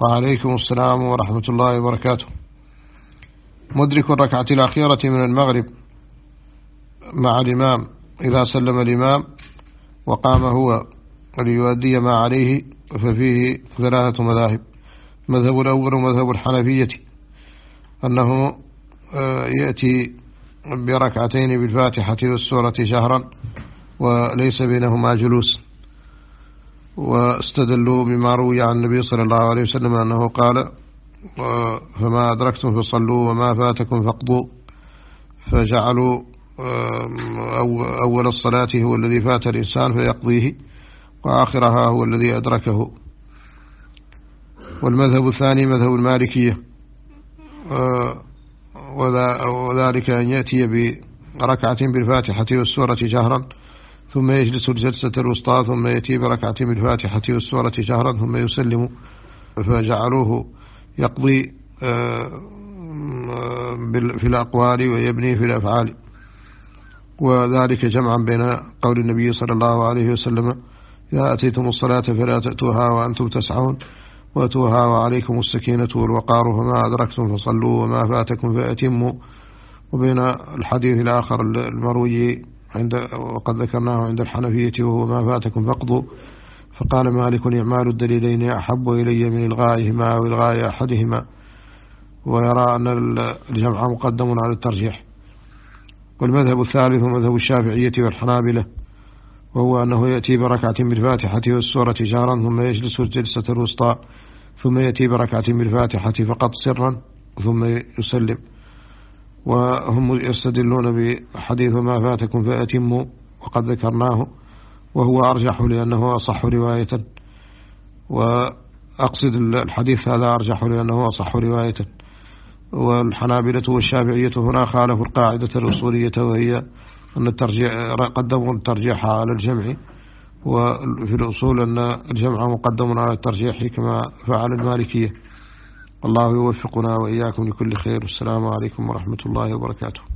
وعليكم السلام ورحمة الله وبركاته. مدرك الركعة الأخيرة من المغرب مع الإمام إذا سلم الإمام وقام هو ليؤدي ما عليه، ففيه ثلاثة مذاهب. المذهب الأول مذهب الحنفية، أنه يأتي بركعتين بالفاتحة والسورة جهرا وليس بينهما جلوس، واستدلوا بما روي عن النبي صلى الله عليه وسلم أنه قال: فما أدركتم فصلوا وما فاتكم فاقضوا، فجعلوا أول الصلاة هو الذي فات الإنسان فيقضيه، وآخرها هو الذي أدركه. والمذهب الثاني مذهب المالكية، وذلك أن يأتي بركعة بالفاتحة والسورة جهرا ثم يجلس الجلسة الوسطى ثم يأتي بركعة بالفاتحة والسورة جهرا ثم يسلم، فجعلوه يقضي في الأقوال ويبني في الأفعال، وذلك جمعا بين قول النبي صلى الله عليه وسلم: إذا أتيتم الصلاة فلا تأتوها وأنتم تسعون وأتوها وعليكم السكينة والوقار، فما أدركتم فصلوا وما فاتكم فأتموا. وبين الحديث الآخر المروي وقد ذكرناه عند الحنفية وهو ما فاتكم فاقضوا، فقال مالك: إعمال الدليلين أحب إلي من إلغائهما أو إلغاء أحدهما، ويرى أن الجمع مقدم على الترجيح. والمذهب الثالث مذهب الشافعية والحنابلة، وهو أنه يأتي بركعة بالفاتحة والسورة جهرا ثم يجلس الجلسة الوسطى ثم يأتي بركعة بالفاتحة فقط سرا ثم يسلم. وهم يستدلون بحديث ما فاتكم فأتموا وقد ذكرناه، وهو أرجح لأنه أصح رواية، وأقصد الحديث هذا أرجح لأنه أصح رواية. والحنابلة والشافعية هنا خالفوا القاعدة الأصولية، وهي أن قدموا الترجيح على الجمع، وفي الأصول أن الجمع مقدم على الترجيح كما فعل المالكية. والله يوفقنا وإياكم لكل خير. والسلام عليكم ورحمة الله وبركاته.